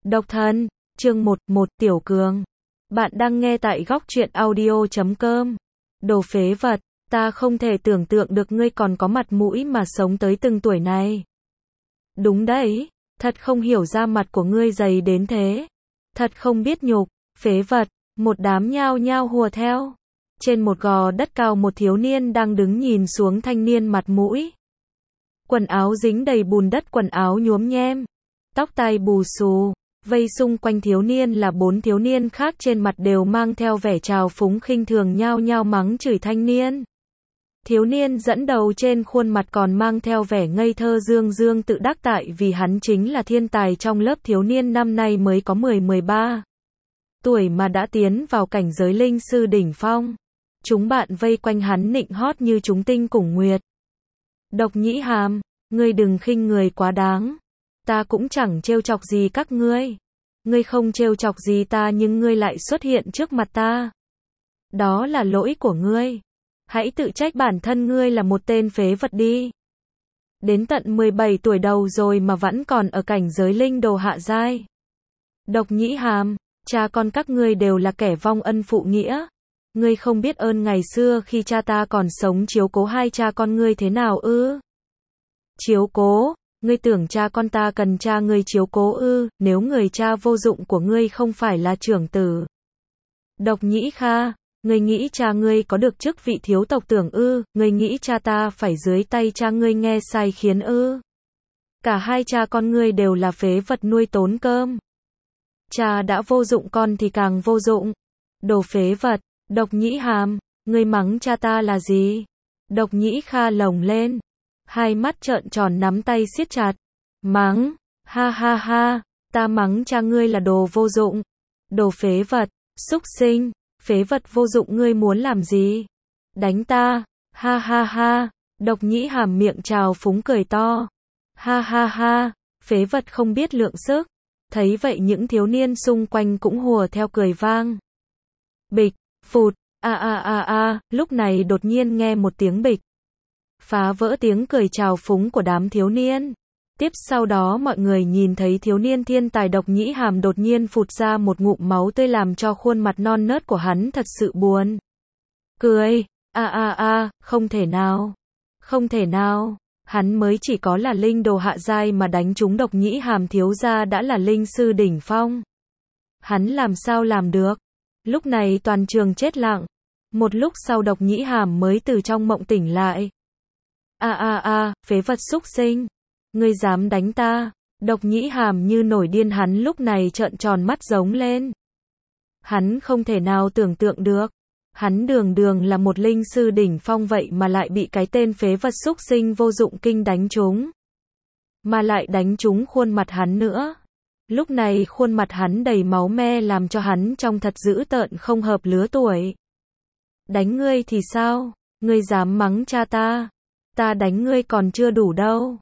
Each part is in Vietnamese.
Độc thân, chương 11 Tiểu Cường. Bạn đang nghe tại góc truyện audio.com. Đồ phế vật, ta không thể tưởng tượng được ngươi còn có mặt mũi mà sống tới từng tuổi này. Đúng đấy, thật không hiểu da mặt của ngươi dày đến thế. Thật không biết nhục, phế vật, một đám nhao nhao hùa theo. Trên một gò đất cao một thiếu niên đang đứng nhìn xuống thanh niên mặt mũi. Quần áo dính đầy bùn đất, quần áo nhuốm nhem, tóc tai bù xù. Vây xung quanh thiếu niên là 4 thiếu niên khác, trên mặt đều mang theo vẻ trào phúng khinh thường, nhao nhao mắng chửi thanh niên. Thiếu niên dẫn đầu trên khuôn mặt còn mang theo vẻ ngây thơ dương dương tự đắc, tại vì hắn chính là thiên tài trong lớp. Thiếu niên năm nay mới có 10-13 tuổi mà đã tiến vào cảnh giới linh sư đỉnh phong. Chúng bạn vây quanh hắn nịnh hót như chúng tinh cùng nguyệt. Độc Nhĩ Hàm, ngươi đừng khinh người quá đáng. Ta cũng chẳng trêu chọc gì các ngươi. Ngươi không trêu chọc gì ta, nhưng ngươi lại xuất hiện trước mặt ta. Đó là lỗi của ngươi. Hãy tự trách bản thân ngươi là một tên phế vật đi. Đến tận 17 tuổi đầu rồi mà vẫn còn ở cảnh giới linh đồ hạ giai. Độc Nhĩ Hàm, cha con các ngươi đều là kẻ vong ân phụ nghĩa. Ngươi không biết ơn ngày xưa khi cha ta còn sống chiếu cố hai cha con ngươi thế nào ư? Chiếu cố? Ngươi tưởng cha con ta cần cha ngươi chiếu cố ư? Nếu người cha vô dụng của ngươi không phải là trưởng tử Độc Nhĩ Kha, ngươi nghĩ cha ngươi có được chức vị thiếu tộc tưởng ư? Ngươi nghĩ cha ta phải dưới tay cha ngươi nghe sai khiến ư? Cả hai cha con ngươi đều là phế vật nuôi tốn cơm. Cha đã vô dụng, con thì càng vô dụng. Đồ phế vật. Độc Nhĩ Hàm, ngươi mắng cha ta là gì? Độc Nhĩ Kha lồng lên, hai mắt trợn tròn, nắm tay siết chặt. Mắng, ha ha ha, ta mắng cha ngươi là đồ vô dụng. Đồ phế vật, súc sinh, phế vật vô dụng, ngươi muốn làm gì? Đánh ta, ha ha ha. Độc Nhĩ Hàm miệng trào phúng cười to. Ha ha ha, phế vật không biết lượng sức. Thấy vậy những thiếu niên xung quanh cũng hùa theo cười vang. Bịch, phụt, lúc này đột nhiên nghe một tiếng bịch. Phá vỡ tiếng cười trào phúng của đám thiếu niên. Tiếp sau đó mọi người nhìn thấy thiếu niên thiên tài Độc Nhĩ Hàm đột nhiên phụt ra một ngụm máu tươi, làm cho khuôn mặt non nớt của hắn thật sự buồn cười. Không thể nào. Không thể nào. Hắn mới chỉ có là linh đồ hạ giai mà đánh trúng Độc Nhĩ Hàm thiếu gia đã là linh sư đỉnh phong. Hắn làm sao làm được? Lúc này toàn trường chết lặng. Một lúc sau Độc Nhĩ Hàm mới từ trong mộng tỉnh lại. Phế vật súc sinh. Ngươi dám đánh ta? Độc Nhĩ Hàm như nổi điên, hắn lúc này trợn tròn mắt giống lên. Hắn không thể nào tưởng tượng được. Hắn đường đường là một linh sư đỉnh phong vậy mà lại bị cái tên phế vật súc sinh vô dụng kinh đánh trúng. Mà lại đánh trúng khuôn mặt hắn nữa. Lúc này khuôn mặt hắn đầy máu me, làm cho hắn trông thật dữ tợn, không hợp lứa tuổi. Đánh ngươi thì sao? Ngươi dám mắng cha ta? Ta đánh ngươi còn chưa đủ đâu.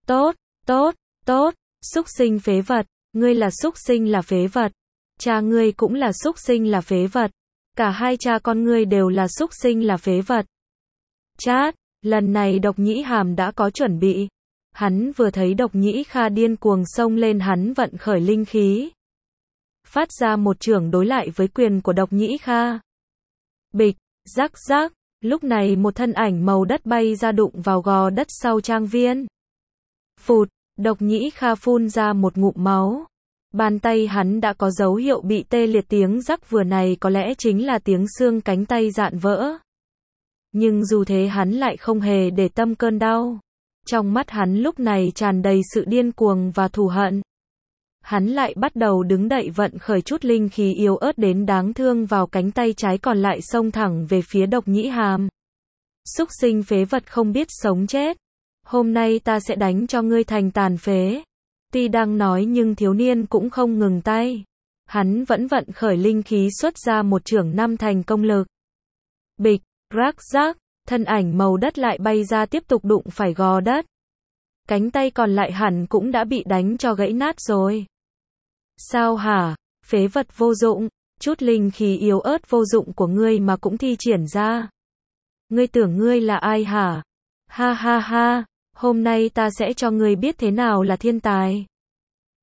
Tốt, súc sinh phế vật. Ngươi là súc sinh là phế vật. Cha ngươi cũng là súc sinh là phế vật. Cả hai cha con ngươi đều là súc sinh là phế vật. Chát, lần này Độc Nhĩ Hàm đã có chuẩn bị. Hắn vừa thấy Độc Nhĩ Kha điên cuồng xông lên, hắn vận khởi linh khí, phát ra một chưởng đối lại với quyền của Độc Nhĩ Kha. Bịch, rắc rắc, lúc này một thân ảnh màu đất bay ra đụng vào gò đất sau trang viên. Phụt, Độc Nhĩ Kha phun ra một ngụm máu. Bàn tay hắn đã có dấu hiệu bị tê liệt, tiếng rắc vừa này có lẽ chính là tiếng xương cánh tay dạn vỡ. Nhưng dù thế hắn lại không hề để tâm cơn đau. Trong mắt hắn lúc này tràn đầy sự điên cuồng và thù hận. Hắn lại bắt đầu đứng đậy, vận khởi chút linh khí yếu ớt đến đáng thương vào cánh tay trái còn lại, xông thẳng về phía Độc Nhĩ Hàm. Súc sinh phế vật không biết sống chết. Hôm nay ta sẽ đánh cho ngươi thành tàn phế. Tuy đang nói nhưng thiếu niên cũng không ngừng tay. Hắn vẫn vận khởi linh khí xuất ra một chưởng 5 thành công lực. Bịch, rắc rắc. Thân ảnh màu đất lại bay ra, tiếp tục đụng phải gò đất. Cánh tay còn lại hẳn cũng đã bị đánh cho gãy nát rồi. Sao hả? Phế vật vô dụng, chút linh khí yếu ớt vô dụng của ngươi mà cũng thi triển ra. Ngươi tưởng ngươi là ai hả? Ha ha ha, hôm nay ta sẽ cho ngươi biết thế nào là thiên tài.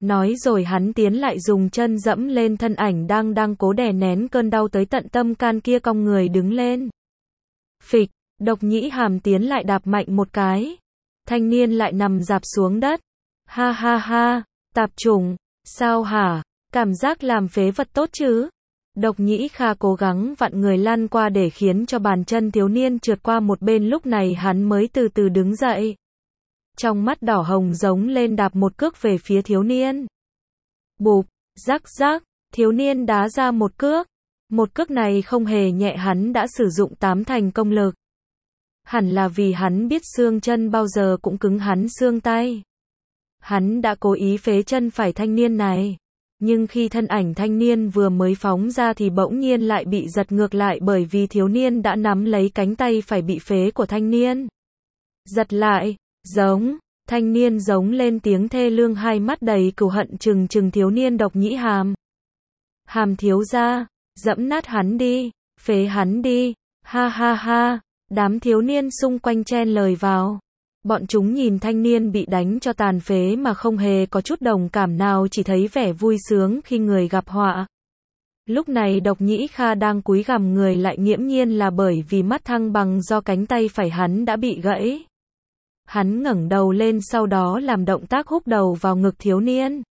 Nói rồi hắn tiến lại dùng chân dẫm lên thân ảnh đang cố đè nén cơn đau tới tận tâm can kia, cong người đứng lên. Phịch, Độc Nhĩ Hàm tiến lại đạp mạnh một cái. Thanh niên lại nằm rạp xuống đất. Ha ha ha, tạp chủng, sao hả? Cảm giác làm phế vật tốt chứ? Độc Nhĩ Kha cố gắng vặn người lăn qua để khiến cho bàn chân thiếu niên trượt qua một bên, lúc này hắn mới từ từ đứng dậy. Trong mắt đỏ hồng giống lên đạp một cước về phía thiếu niên. Bụp, rắc rắc, thiếu niên đá ra một cước. Một cước này không hề nhẹ, hắn đã sử dụng 8 thành công lực. Hẳn là vì hắn biết xương chân bao giờ cũng cứng hắn xương tay. Hắn đã cố ý phế chân phải thanh niên này. Nhưng khi thân ảnh thanh niên vừa mới phóng ra thì bỗng nhiên lại bị giật ngược lại, bởi vì thiếu niên đã nắm lấy cánh tay phải bị phế của thanh niên. Giật lại, giống, thanh niên giống lên tiếng thê lương, hai mắt đầy cừu hận trừng thiếu niên Độc Nhĩ Hàm. Hàm thiếu gia, dẫm nát hắn đi, phế hắn đi, ha ha ha, đám thiếu niên xung quanh chen lời vào. Bọn chúng nhìn thanh niên bị đánh cho tàn phế mà không hề có chút đồng cảm nào, chỉ thấy vẻ vui sướng khi người gặp họa. Lúc này Độc Nhĩ Kha đang cúi gằm người lại, nghiễm nhiên là bởi vì mất thăng bằng do cánh tay phải hắn đã bị gãy. Hắn ngẩng đầu lên, sau đó làm động tác húc đầu vào ngực thiếu niên.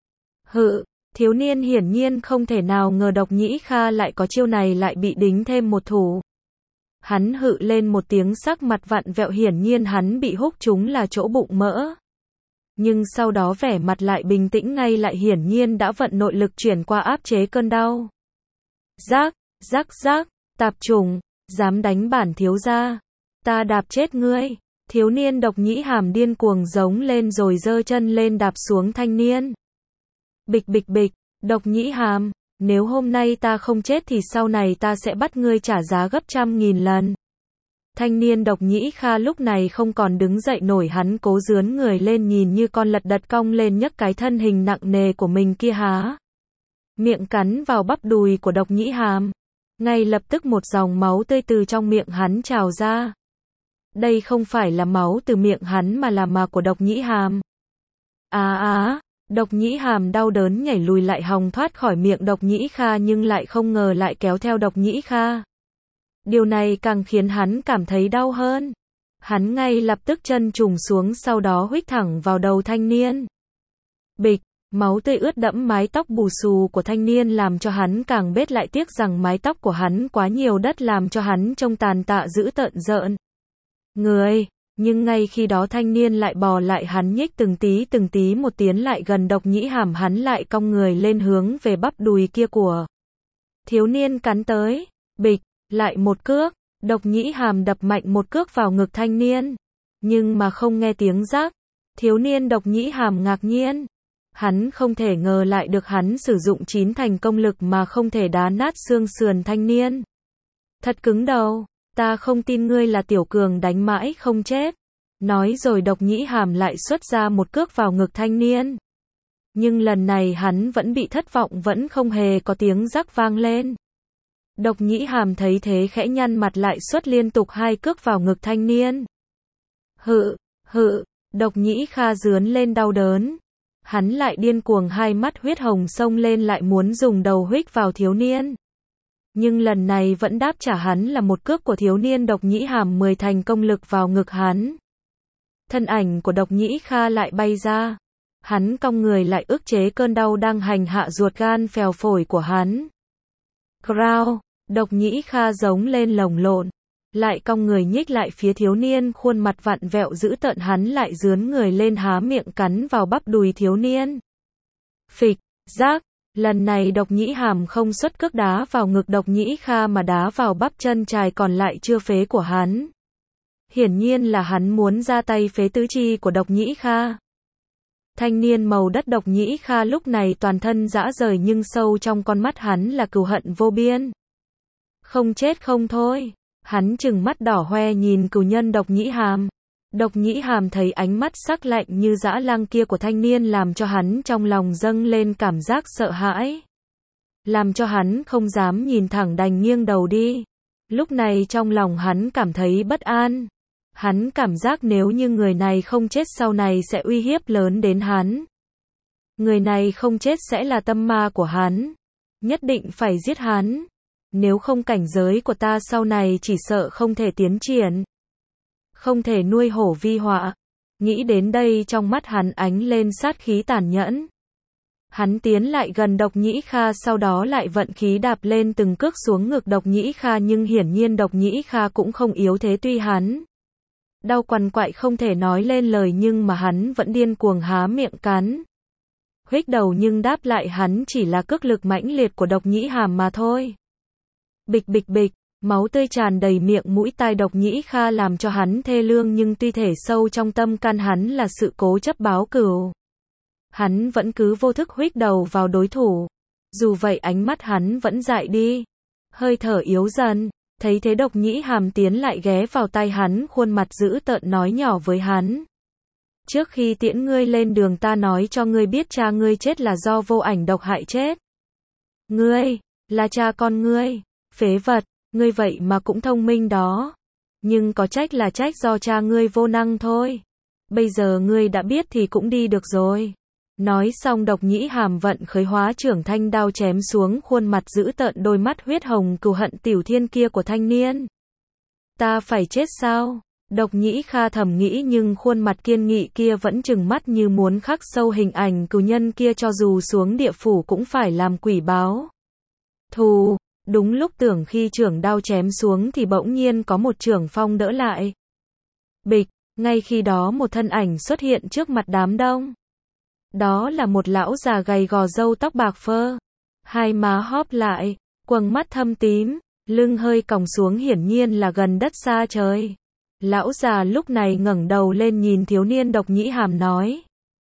Thiếu niên hiển nhiên không thể nào ngờ Độc Nhĩ Kha lại có chiêu này, lại bị đính thêm một thủ. Hắn hự lên một tiếng, sắc mặt vặn vẹo, hiển nhiên hắn bị húc trúng là chỗ bụng mỡ. Nhưng sau đó vẻ mặt lại bình tĩnh ngay lại, hiển nhiên đã vận nội lực chuyển qua áp chế cơn đau. Rác, rác rác, tạp chủng, dám đánh bản thiếu gia, ta đạp chết ngươi. Thiếu niên Độc Nhĩ Hàm điên cuồng giống lên rồi giơ chân lên đạp xuống thanh niên. Bịch bịch bịch, Độc Nhĩ Hàm, nếu hôm nay ta không chết thì sau này ta sẽ bắt ngươi trả giá gấp 100.000 lần. Thanh niên Độc Nhĩ Kha lúc này không còn đứng dậy nổi, hắn cố dướn người lên, nhìn như con lật đật cong lên, nhấc cái thân hình nặng nề của mình kia há miệng cắn vào bắp đùi của Độc Nhĩ Hàm. Ngay lập tức một dòng máu tươi từ trong miệng hắn trào ra. Đây không phải là máu từ miệng hắn mà là mà của Độc Nhĩ Hàm. Độc Nhĩ Hàm đau đớn nhảy lùi lại, hòng thoát khỏi miệng Độc Nhĩ Kha, nhưng lại không ngờ lại kéo theo Độc Nhĩ Kha. Điều này càng khiến hắn cảm thấy đau hơn. Hắn ngay lập tức chân trùng xuống, sau đó huých thẳng vào đầu thanh niên. Bịch, máu tươi ướt đẫm mái tóc bù xù của thanh niên làm cho hắn càng bết lại, tiếc rằng mái tóc của hắn quá nhiều đất làm cho hắn trông tàn tạ dữ tợn rợn người. Nhưng ngay khi đó thanh niên lại bò lại, hắn nhích từng tí một tiến lại gần Độc Nhĩ Hàm, hắn lại cong người lên hướng về bắp đùi kia của thiếu niên cắn tới. Bịch, lại một cước, Độc Nhĩ Hàm đập mạnh một cước vào ngực thanh niên. Nhưng mà không nghe tiếng rắc. Thiếu niên Độc Nhĩ Hàm ngạc nhiên. Hắn không thể ngờ lại được hắn sử dụng 9 thành công lực mà không thể đá nát xương sườn thanh niên. Thật cứng đầu. Ta không tin ngươi là tiểu cường đánh mãi không chết. Nói rồi Độc Nhĩ Hàm lại xuất ra một cước vào ngực thanh niên. Nhưng lần này hắn vẫn bị thất vọng, vẫn không hề có tiếng rắc vang lên. Độc Nhĩ Hàm thấy thế khẽ nhăn mặt, lại xuất liên tục 2 cước vào ngực thanh niên. Độc Nhĩ Kha rướn lên đau đớn. Hắn lại điên cuồng, hai mắt huyết hồng xông lên, lại muốn dùng đầu huých vào thiếu niên. Nhưng lần này vẫn đáp trả hắn là một cước của thiếu niên Độc Nhĩ Hàm 10 thành công lực vào ngực hắn. Thân ảnh của Độc Nhĩ Kha lại bay ra. Hắn cong người lại ức chế cơn đau đang hành hạ ruột gan phèo phổi của hắn. Crow, Độc Nhĩ Kha giống lên lồng lộn. Lại cong người nhích lại phía thiếu niên, khuôn mặt vặn vẹo dữ tợn, hắn lại rướn người lên há miệng cắn vào bắp đùi thiếu niên. Phịch, rác. Lần này Độc Nhĩ Hàm không xuất cước đá vào ngực Độc Nhĩ Kha mà đá vào bắp chân trái còn lại chưa phế của hắn. Hiển nhiên là hắn muốn ra tay phế tứ chi của Độc Nhĩ Kha. Thanh niên màu đất Độc Nhĩ Kha lúc này toàn thân rã rời, nhưng sâu trong con mắt hắn là cừu hận vô biên. Không chết không thôi. Hắn trừng mắt đỏ hoe nhìn cừu nhân Độc Nhĩ Hàm. Độc Nhĩ Hàm thấy ánh mắt sắc lạnh như dã lang kia của thanh niên làm cho hắn trong lòng dâng lên cảm giác sợ hãi. Làm cho hắn không dám nhìn thẳng, đành nghiêng đầu đi. Lúc này trong lòng hắn cảm thấy bất an. Hắn cảm giác nếu như người này không chết sau này sẽ uy hiếp lớn đến hắn. Người này không chết sẽ là tâm ma của hắn. Nhất định phải giết hắn. Nếu không cảnh giới của ta sau này chỉ sợ không thể tiến triển. Không thể nuôi hổ vi họa. Nghĩ đến đây trong mắt hắn ánh lên sát khí tàn nhẫn. Hắn tiến lại gần Độc Nhĩ Kha, sau đó lại vận khí đạp lên từng cước xuống ngực Độc Nhĩ Kha, nhưng hiển nhiên Độc Nhĩ Kha cũng không yếu thế, tuy hắn đau quằn quại không thể nói lên lời nhưng mà hắn vẫn điên cuồng há miệng cắn. Huých đầu nhưng đáp lại hắn chỉ là cước lực mãnh liệt của Độc Nhĩ Hàm mà thôi. Bịch bịch bịch, máu tươi tràn đầy miệng mũi tai Độc Nhĩ Kha làm cho hắn thê lương, nhưng tuy thể sâu trong tâm can hắn là sự cố chấp báo cừu. Hắn vẫn cứ vô thức huých đầu vào đối thủ. Dù vậy ánh mắt hắn vẫn dại đi. Hơi thở yếu dần. Thấy thế Độc Nhĩ Hàm tiến lại ghé vào tai hắn, khuôn mặt dữ tợn nói nhỏ với hắn. Trước khi tiễn ngươi lên đường ta nói cho ngươi biết cha ngươi chết là do Vô Ảnh độc hại chết. Ngươi, là cha con ngươi, phế vật, ngươi vậy mà cũng thông minh đó. Nhưng có trách là trách do cha ngươi vô năng thôi. Bây giờ ngươi đã biết thì cũng đi được rồi. Nói xong Độc Nhĩ Hàm vận khởi hóa trưởng thanh đao chém xuống khuôn mặt dữ tợn, đôi mắt huyết hồng cừu hận tiểu thiên kia của thanh niên. Ta phải chết sao? Độc Nhĩ Kha thầm nghĩ, nhưng khuôn mặt kiên nghị kia vẫn trừng mắt như muốn khắc sâu hình ảnh cừu nhân kia, cho dù xuống địa phủ cũng phải làm quỷ báo thù. Đúng lúc tưởng khi trưởng đao chém xuống thì bỗng nhiên có một trưởng phong đỡ lại. Bịch, ngay khi đó một thân ảnh xuất hiện trước mặt đám đông. Đó là một lão già gầy gò, râu tóc bạc phơ, hai má hóp lại, quầng mắt thâm tím, lưng hơi còng xuống, hiển nhiên là gần đất xa trời. Lão già lúc này ngẩng đầu lên nhìn thiếu niên Độc Nhĩ Hàm nói: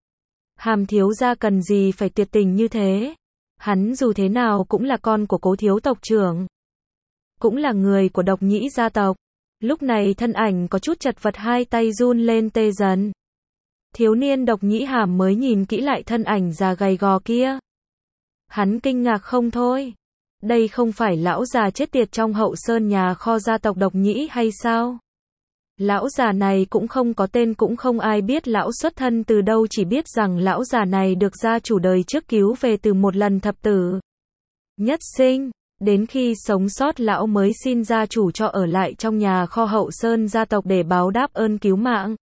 Hàm thiếu gia cần gì phải tuyệt tình như thế? Hắn dù thế nào cũng là con của Cố thiếu tộc trưởng, cũng là người của Độc Nhĩ gia tộc. Lúc này thân ảnh có chút chật vật, hai tay run lên tê dần. Thiếu niên Độc Nhĩ Hàm mới nhìn kỹ lại thân ảnh già gầy gò kia. Hắn kinh ngạc không thôi. Đây không phải lão già chết tiệt trong hậu sơn nhà kho gia tộc Độc Nhĩ hay sao? Lão già này cũng không có tên, cũng không ai biết lão xuất thân từ đâu, chỉ biết rằng lão già này được gia chủ đời trước cứu về từ một lần thập tử nhất sinh. Đến khi sống sót lão mới xin gia chủ cho ở lại trong nhà kho hậu sơn gia tộc để báo đáp ơn cứu mạng.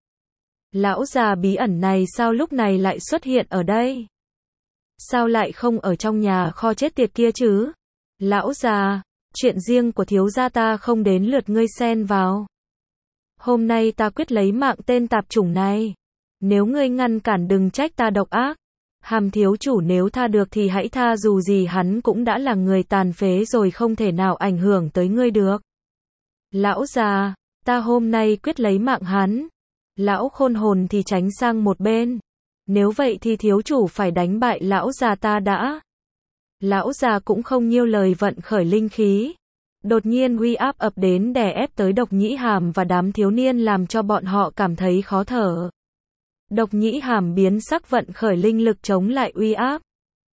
Lão già bí ẩn này sao lúc này lại xuất hiện ở đây? Sao lại không ở trong nhà kho chết tiệt kia chứ? Lão già, chuyện riêng của thiếu gia ta không đến lượt ngươi xen vào. Hôm nay ta quyết lấy mạng tên tạp chủng này. Nếu ngươi ngăn cản đừng trách ta độc ác. Hàm thiếu chủ nếu tha được thì hãy tha, dù gì hắn cũng đã là người tàn phế rồi, không thể nào ảnh hưởng tới ngươi được. Lão già, ta hôm nay quyết lấy mạng hắn. Lão khôn hồn thì tránh sang một bên. Nếu vậy thì thiếu chủ phải đánh bại lão già ta đã. Lão già cũng không nhiêu lời, vận khởi linh khí. Đột nhiên uy áp ập đến đè ép tới Độc Nhĩ Hàm và đám thiếu niên, làm cho bọn họ cảm thấy khó thở. Độc Nhĩ Hàm biến sắc, vận khởi linh lực chống lại uy áp.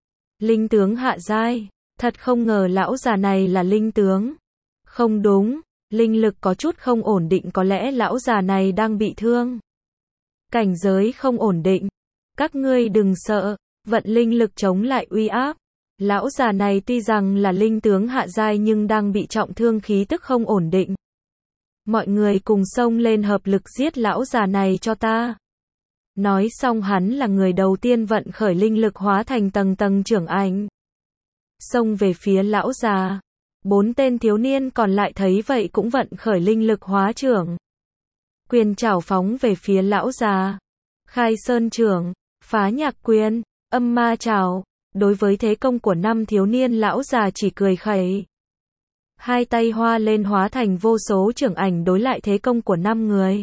Linh tướng hạ giai. Thật không ngờ lão già này là linh tướng. Không đúng, linh lực có chút không ổn định, có lẽ lão già này đang bị thương. Cảnh giới không ổn định. Các ngươi đừng sợ, vận linh lực chống lại uy áp. Lão già này tuy rằng là linh tướng hạ giai nhưng đang bị trọng thương, khí tức không ổn định. Mọi người cùng xông lên hợp lực giết lão già này cho ta. Nói xong hắn là người đầu tiên vận khởi linh lực hóa thành tầng tầng trưởng ảnh. Xông về phía lão già. 4 tên thiếu niên còn lại thấy vậy cũng vận khởi linh lực hóa trưởng. Quyền chảo phóng về phía lão già. Khai sơn trưởng, phá nhạc quyền, âm ma chảo. Đối với thế công của 5 thiếu niên, lão già chỉ cười khẩy. Hai tay hoa lên hóa thành vô số trưởng ảnh đối lại thế công của 5 người.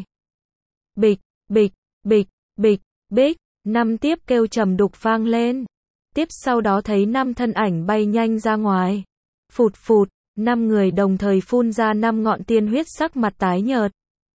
Bịch, bịch, bịch, bịch, bịch, 5 tiếp kêu trầm đục vang lên. Tiếp sau đó thấy 5 thân ảnh bay nhanh ra ngoài. Phụt phụt, 5 người đồng thời phun ra 5 ngọn tiên huyết, sắc mặt tái nhợt.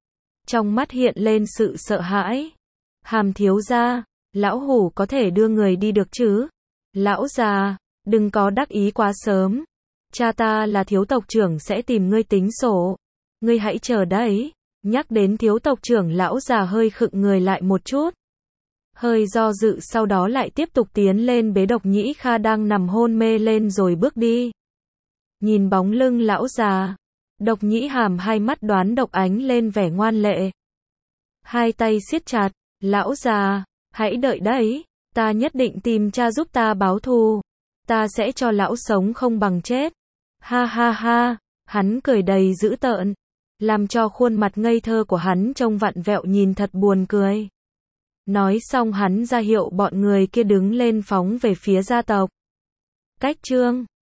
Trong mắt hiện lên sự sợ hãi. Hàm thiếu gia, lão hủ có thể đưa người đi được chứ? Lão già, đừng có đắc ý quá sớm. Cha ta là thiếu tộc trưởng sẽ tìm ngươi tính sổ. Ngươi hãy chờ đấy. Nhắc đến thiếu tộc trưởng, lão già hơi khựng người lại một chút. hơi do dự sau đó lại tiếp tục tiến lên bế Độc Nhĩ Kha đang nằm hôn mê lên rồi bước đi. Nhìn bóng lưng lão già, Độc Nhĩ Hàm hai mắt đoán độc ánh lên vẻ ngoan lệ. Hai tay siết chặt, lão già, hãy đợi đấy, ta nhất định tìm cha giúp ta báo thù. Ta sẽ cho lão sống không bằng chết. Ha ha ha, hắn cười đầy dữ tợn, làm cho khuôn mặt ngây thơ của hắn trông vặn vẹo nhìn thật buồn cười. Nói xong hắn ra hiệu bọn người kia đứng lên phóng về phía gia tộc. Cách chương